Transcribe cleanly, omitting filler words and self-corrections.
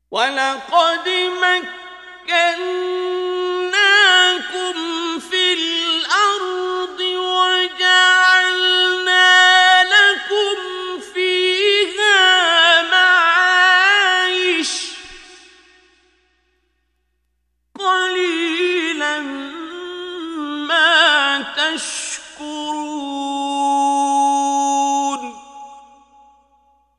وَلَقَدْ مَكَّنَّاكُمْ فِي الْأَرْضِ وَجَعَلْنَا لَكُمْ فِيهَا مَعَايِشَ قَلِيلًا مَا تَشْكُرُونَ